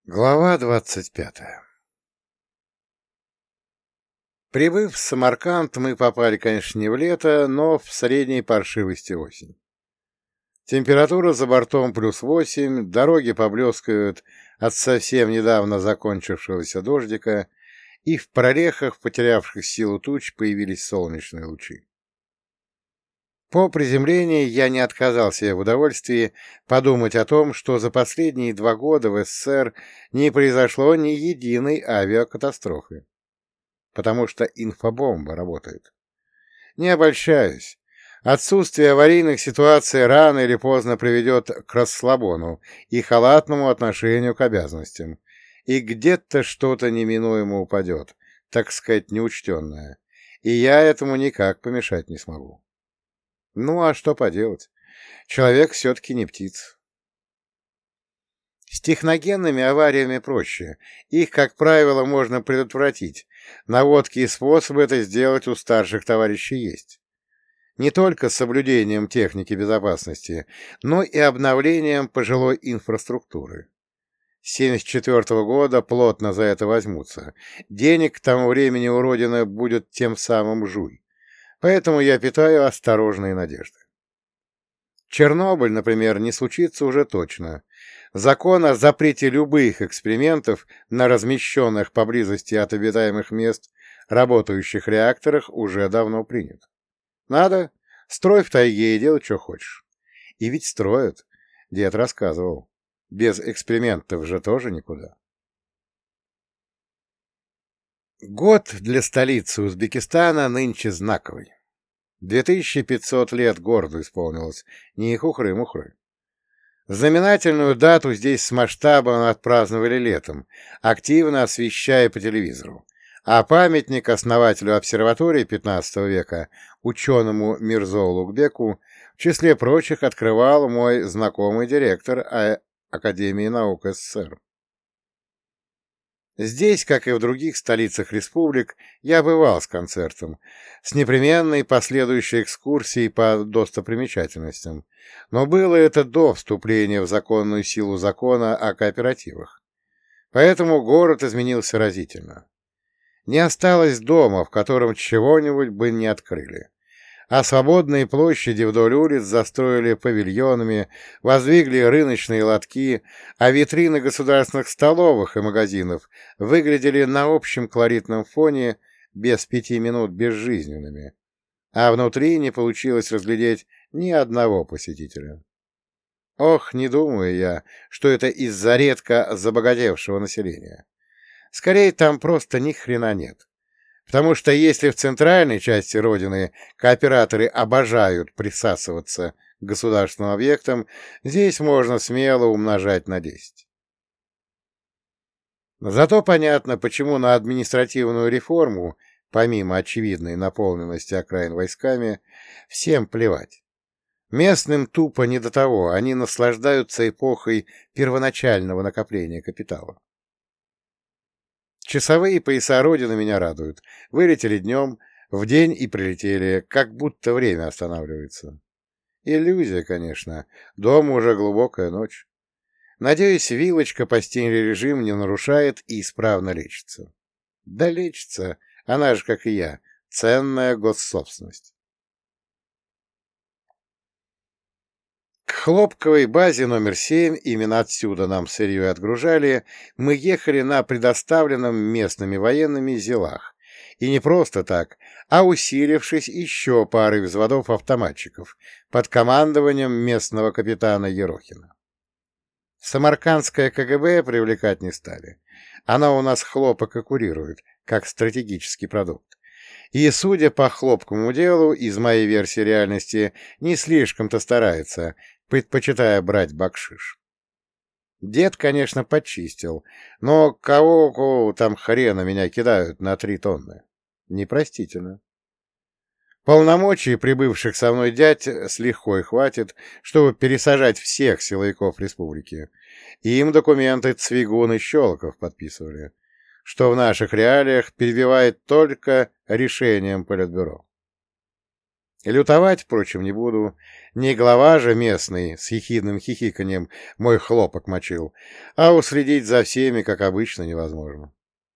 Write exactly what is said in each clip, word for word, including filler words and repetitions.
Глава двадцать пятая. Прибыв в Самарканд, мы попали, конечно, не в лето, но в средней паршивости осень. Температура за бортом плюс восемь, дороги поблескивают от совсем недавно закончившегося дождика, и в прорехах, потерявших силу туч, появились солнечные лучи. По приземлении я не отказал себе в удовольствии подумать о том, что за последние два года в СССР не произошло ни единой авиакатастрофы, потому что инфобомба работает. Не обольщаюсь. Отсутствие аварийных ситуаций рано или поздно приведет к расслабону и халатному отношению к обязанностям, и где-то что-то неминуемо упадет, так сказать, неучтенное, и я этому никак помешать не смогу. Ну, а что поделать? Человек все-таки не птица. С техногенными авариями проще. Их, как правило, можно предотвратить. Наводки и способы это сделать у старших товарищей есть. Не только с соблюдением техники безопасности, но и обновлением пожилой инфраструктуры. С семьдесят четвёртого года плотно за это возьмутся. Денег к тому времени у Родины будет тем самым жуй. Поэтому я питаю осторожные надежды. Чернобыль, например, не случится уже точно. Закон о запрете любых экспериментов на размещенных поблизости от обитаемых мест работающих реакторах уже давно принят. Надо, строй в тайге и делай, что хочешь. И ведь строят. Дед рассказывал. Без экспериментов же тоже никуда. Год для столицы Узбекистана нынче знаковый. Две тысячи пятьсот лет городу исполнилось, не хухры-мухры. Знаменательную дату здесь с масштабом отпраздновали летом, активно освещая по телевизору, а памятник основателю обсерватории пятнадцатого века, ученому Мирзо Улугбеку, в числе прочих открывал мой знакомый директор А- Академии наук СССР. Здесь, как и в других столицах республик, я бывал с концертом, с непременной последующей экскурсией по достопримечательностям, но было это до вступления в законную силу закона о кооперативах. Поэтому город изменился разительно. Не осталось дома, в котором чего-нибудь бы не открыли. А свободные площади вдоль улиц застроили павильонами, воздвигли рыночные лотки, а витрины государственных столовых и магазинов выглядели на общем колоритном фоне без пяти минут безжизненными, а внутри не получилось разглядеть ни одного посетителя. Ох, не думаю я, что это из-за редко забогатевшего населения. Скорее, там просто ни хрена нет. Потому что если в центральной части Родины кооператоры обожают присасываться к государственным объектам, здесь можно смело умножать на десять. Зато понятно, почему на административную реформу, помимо очевидной наполненности окраин войсками, всем плевать. Местным тупо не до того, они наслаждаются эпохой первоначального накопления капитала. Часовые пояса Родины меня радуют. Вылетели днем, в день и прилетели, как будто время останавливается. Иллюзия, конечно. Дома уже глубокая ночь. Надеюсь, Вилочка постельный режим не нарушает и исправно лечится. Да лечится, она же, как и я, ценная госсобственность. К хлопковой базе номер семь, именно отсюда нам сырье отгружали, мы ехали на предоставленном местными военными зилах. И не просто так, а усилившись еще парой взводов автоматчиков под командованием местного капитана Ерохина. Самаркандское КГБ привлекать не стали. Она у нас хлопок и курирует, как стратегический продукт. И, судя по хлопковому делу, из моей версии реальности не слишком-то старается, предпочитая брать бакшиш. Дед, конечно, почистил, но кого там хрена меня кидают на три тонны? Непростительно. Полномочий прибывших со мной дядь с лихвой хватит, чтобы пересажать всех силовиков республики. Им документы Цвигун и Щелоков подписывали, что в наших реалиях перебивает только решением Политбюро. Лютовать, впрочем, не буду. Не глава же местный с ехидным хихиканьем мой хлопок мочил, а уследить за всеми, как обычно, невозможно.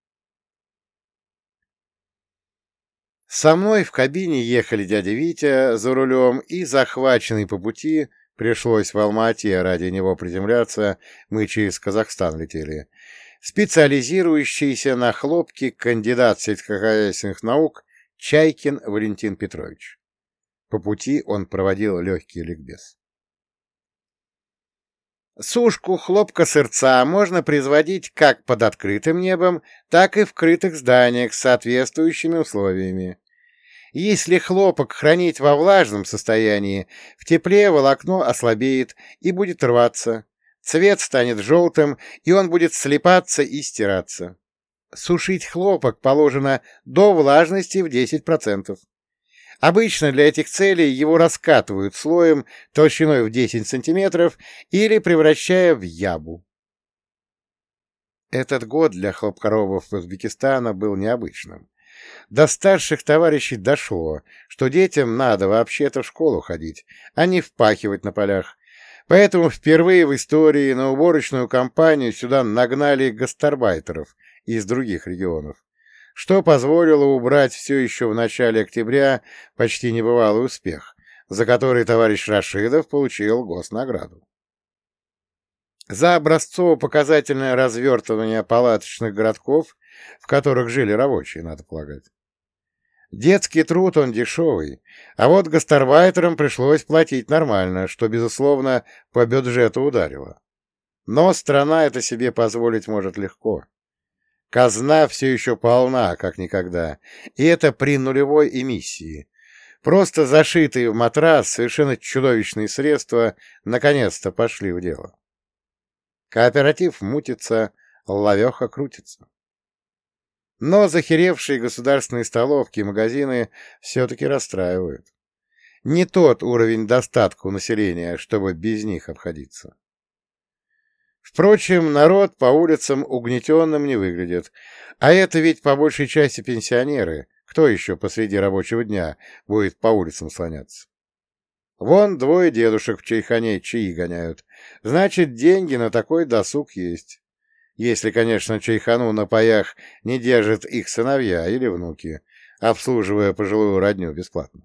Со мной в кабине ехали дядя Витя за рулем, и, захваченный по пути, пришлось в Алма-Ате ради него приземляться, мы через Казахстан летели, специализирующийся на хлопке кандидат сельскохозяйственных наук Чайкин Валентин Петрович. По пути он проводил легкий ликбез. Сушку хлопка-сырца можно производить как под открытым небом, так и в крытых зданиях с соответствующими условиями. Если хлопок хранить во влажном состоянии, в тепле волокно ослабеет и будет рваться, цвет станет желтым, и он будет слипаться и стираться. Сушить хлопок положено до влажности в десять процентов. Обычно для этих целей его раскатывают слоем толщиной в десять сантиметров или превращая в ябу. Этот год для хлопкоробов Узбекистана был необычным. До старших товарищей дошло, что детям надо вообще-то в школу ходить, а не впахивать на полях. Поэтому впервые в истории на уборочную кампанию сюда нагнали гастарбайтеров из других регионов, что позволило убрать все еще в начале октября почти небывалый успех, за который товарищ Рашидов получил госнаграду. За образцово-показательное развертывание палаточных городков, в которых жили рабочие, надо полагать. Детский труд он дешевый, а вот гастарбайтерам пришлось платить нормально, что, безусловно, по бюджету ударило. Но страна это себе позволить может легко. Казна все еще полна, как никогда, и это при нулевой эмиссии. Просто зашитые в матрас совершенно чудовищные средства наконец-то пошли в дело. Кооператив мутится, лавеха крутится. Но захеревшие государственные столовки и магазины все-таки расстраивают. Не тот уровень достатка у населения, чтобы без них обходиться. Впрочем, народ по улицам угнетенным не выглядит, а это ведь по большей части пенсионеры, кто еще посреди рабочего дня будет по улицам слоняться. Вон двое дедушек в чайхане чаи гоняют, значит, деньги на такой досуг есть. Если, конечно, чайхану на паях не держат их сыновья или внуки, обслуживая пожилую родню бесплатно.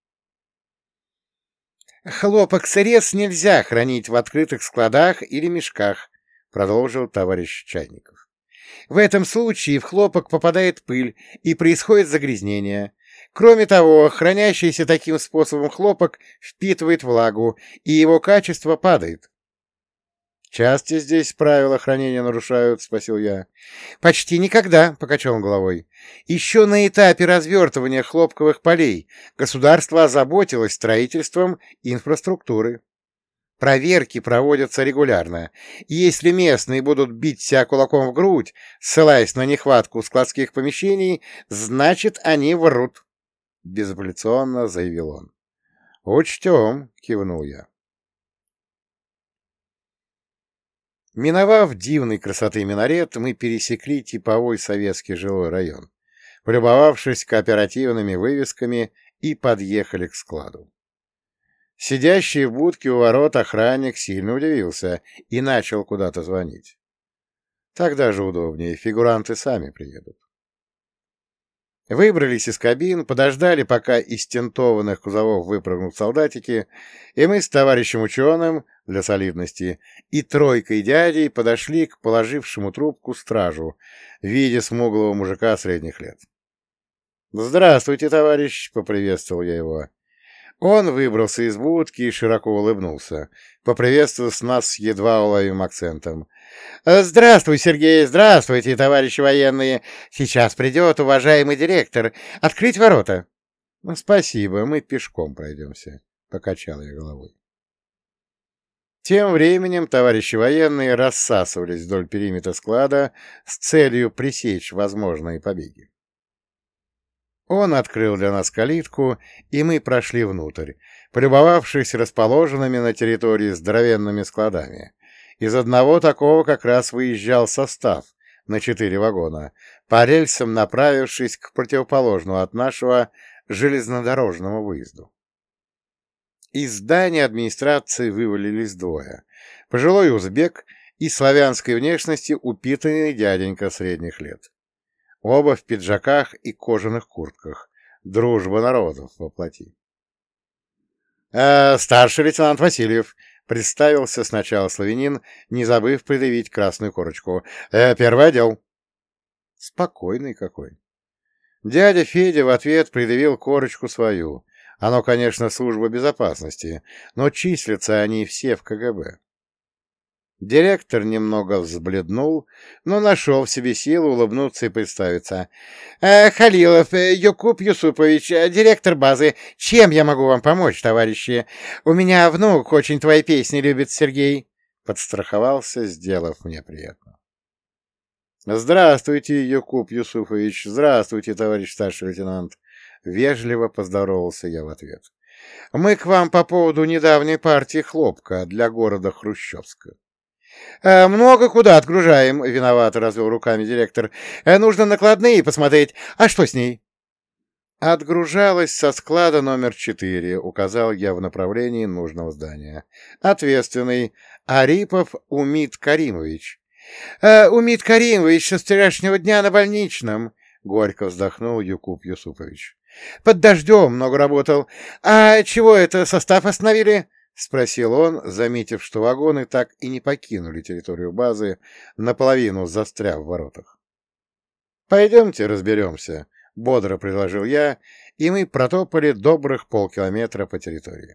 «Хлопок-сырец нельзя хранить в открытых складах или мешках», — продолжил товарищ Чайников. «В этом случае в хлопок попадает пыль и происходит загрязнение. Кроме того, хранящийся таким способом хлопок впитывает влагу, и его качество падает». «Часто здесь правила хранения нарушают?» — спросил я. «Почти никогда», — покачал он головой. «Еще на этапе развертывания хлопковых полей государство озаботилось строительством инфраструктуры. Проверки проводятся регулярно, и если местные будут бить себя кулаком в грудь, ссылаясь на нехватку складских помещений, значит, они врут», — безапелляционно заявил он. «Учтем», — кивнул я. Миновав дивной красоты минарет, мы пересекли типовой советский жилой район, полюбовавшись кооперативными вывесками, и подъехали к складу. Сидящий в будке у ворот охранник сильно удивился и начал куда-то звонить. Так даже удобнее, фигуранты сами приедут. Выбрались из кабин, подождали, пока из тентованных кузовов выпрыгнут солдатики, и мы с товарищем ученым, для солидности, и тройкой дядей подошли к положившему трубку стражу в виде смуглого мужика средних лет. «Здравствуйте, товарищ!» — поприветствовал я его. Он выбрался из будки и широко улыбнулся, поприветствовав нас с едва уловимым акцентом. «Здравствуй, Сергей! Здравствуйте, товарищи военные! Сейчас придет уважаемый директор. Открыть ворота!» «Спасибо, мы пешком пройдемся», — покачал я головой. Тем временем товарищи военные рассасывались вдоль периметра склада с целью пресечь возможные побеги. Он открыл для нас калитку, и мы прошли внутрь, полюбовавшись расположенными на территории здоровенными складами. Из одного такого как раз выезжал состав на четыре вагона, по рельсам направившись к противоположному от нашего железнодорожному выезду. Из здания администрации вывалились двое. Пожилой узбек и славянской внешности упитанный дяденька средних лет. Оба в пиджаках и кожаных куртках. Дружба народов воплоти. «Э, «Старший лейтенант Васильев», — представился сначала славянин, не забыв предъявить красную корочку. «Э, «Первый отдел». Спокойный какой. Дядя Федя в ответ предъявил корочку свою. Оно, конечно, служба безопасности, но числятся они все в ка гэ бэ. Директор немного взбледнул, но нашел в себе силу улыбнуться и представиться. «Э, Халилов, э, Якуб Юсупович, э, директор базы. Чем я могу вам помочь, товарищи? У меня внук очень твои песни любит, Сергей», — подстраховался, сделав мне приятно. «Здравствуйте, Якуб Юсуфович, здравствуйте, товарищ старший лейтенант», — вежливо поздоровался я в ответ. «Мы к вам по поводу недавней партии хлопка для города Хрущевска». «Э, «Много куда отгружаем», — виновато развел руками директор. «Э, «Нужно накладные посмотреть. А что с ней?» «Отгружалась со склада номер четыре», — указал я в направлении нужного здания. «Ответственный. Арипов Умит Каримович». «Э, «Умит Каримович со вчерашнего дня на больничном», — горько вздохнул Якуб Юсупович. «Под дождем много работал. А чего это, состав остановили?» — спросил он, заметив, что вагоны так и не покинули территорию базы, наполовину застряв в воротах. «Пойдемте разберемся», — бодро предложил я, и мы протопали добрых полкилометра по территории.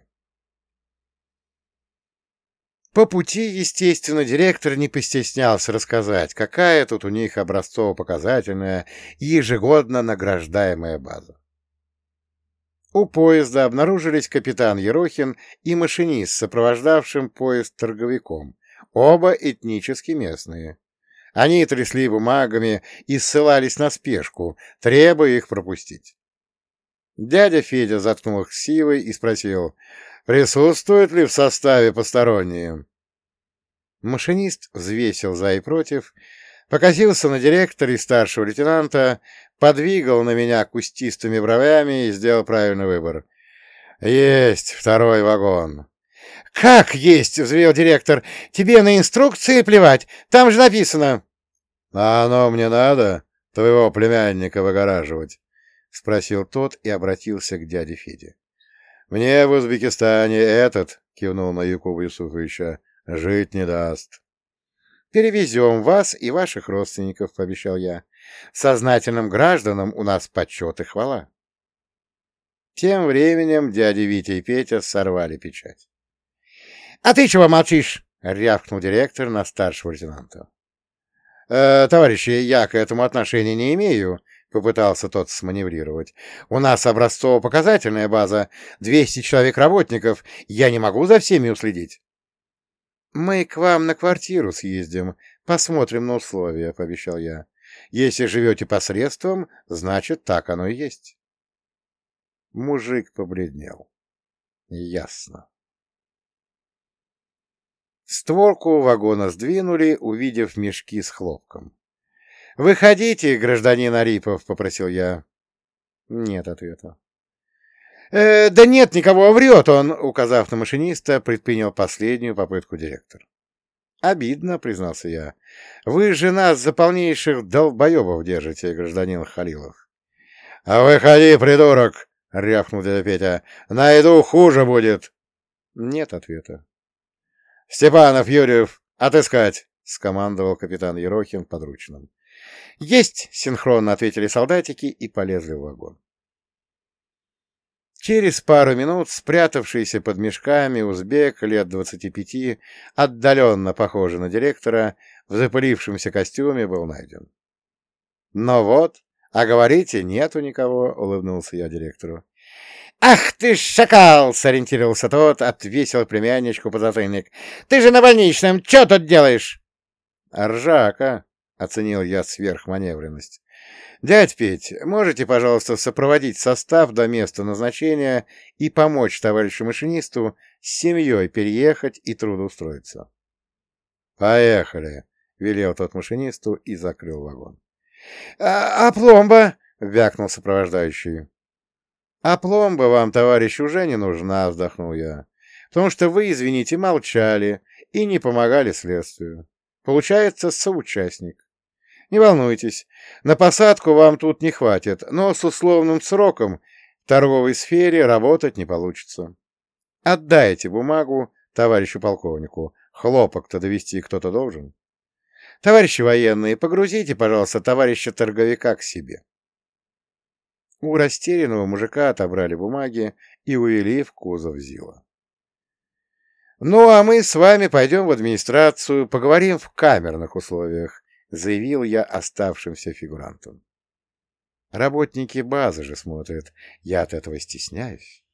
По пути, естественно, директор не постеснялся рассказать, какая тут у них образцово-показательная и ежегодно награждаемая база. У поезда обнаружились капитан Ерохин и машинист, сопровождавшим поезд торговиком, оба этнически местные. Они трясли бумагами и ссылались на спешку, требуя их пропустить. Дядя Федя заткнул их сивой и спросил, присутствуют ли в составе посторонние. Машинист взвесил за и против, покосился на директора и старшего лейтенанта, подвигал на меня кустистыми бровями и сделал правильный выбор. «Есть второй вагон». «Как есть?» — взвел директор. «Тебе на инструкции плевать? Там же написано». «А оно мне надо, твоего племянника выгораживать?» — спросил тот и обратился к дяде Феде. «Мне в Узбекистане этот, — кивнул на Якуба Юсуфовича, — жить не даст». «Перевезем вас и ваших родственников», — пообещал я. «Сознательным гражданам у нас почет и хвала». Тем временем дяди Витя и Петя сорвали печать. «А ты чего молчишь?» — рявкнул директор на старшего лейтенанта. «Э, «Товарищи, я к этому отношения не имею», — попытался тот сманеврировать. «У нас образцово-показательная база, двести человек работников, я не могу за всеми уследить». «Мы к вам на квартиру съездим, посмотрим на условия», — пообещал я. «Если живете посредством, значит, так оно и есть». Мужик побледнел. «Ясно». Створку вагона сдвинули, увидев мешки с хлопком. «Выходите, гражданин Арипов», — попросил я. Нет ответа. «Э, «Да нет никого, врет он», — указав на машиниста, предпринял последнюю попытку директор. «Обидно», — признался я. «Вы же нас за полнейших долбоебов держите, гражданин Халилов». «А выходи, придурок!» — рявкнул дядя Петя. «Найду, хуже будет». Нет ответа. «Степанов, Юрьев, отыскать!» — скомандовал капитан Ерохин подручным. «Есть!» — синхронно ответили солдатики и полезли в вагон. Через пару минут спрятавшийся под мешками узбек лет двадцати пяти, отдаленно похожий на директора, в запылившемся костюме был найден. «Ну вот, а говорите, нету никого», — улыбнулся я директору. «Ах ты ж шакал!» — сориентировался тот, отвесил племянничку подзатыльник. «Ты же на больничном, что тут делаешь?» «Ржака!» — оценил я сверхманевренность. «Дядь Петь, можете, пожалуйста, сопроводить состав до места назначения и помочь товарищу машинисту с семьей переехать и трудоустроиться?» «Поехали!» — велел тот машинисту и закрыл вагон. «А, а пломба?» — вякнул сопровождающий. А пломба вам, товарищ, уже не нужна, вздохнул я, потому что вы, извините, молчали и не помогали следствию. Получается, соучастник. Не волнуйтесь, на посадку вам тут не хватит, но с условным сроком в торговой сфере работать не получится. Отдайте бумагу товарищу полковнику. Хлопок-то довести кто-то должен. Товарищи военные, погрузите, пожалуйста, товарища торговика к себе. У растерянного мужика отобрали бумаги и увели в кузов ЗИЛа. «Ну, а мы с вами пойдем в администрацию, поговорим в камерных условиях», — заявил я оставшимся фигурантам. Работники базы же смотрят, я от этого стесняюсь.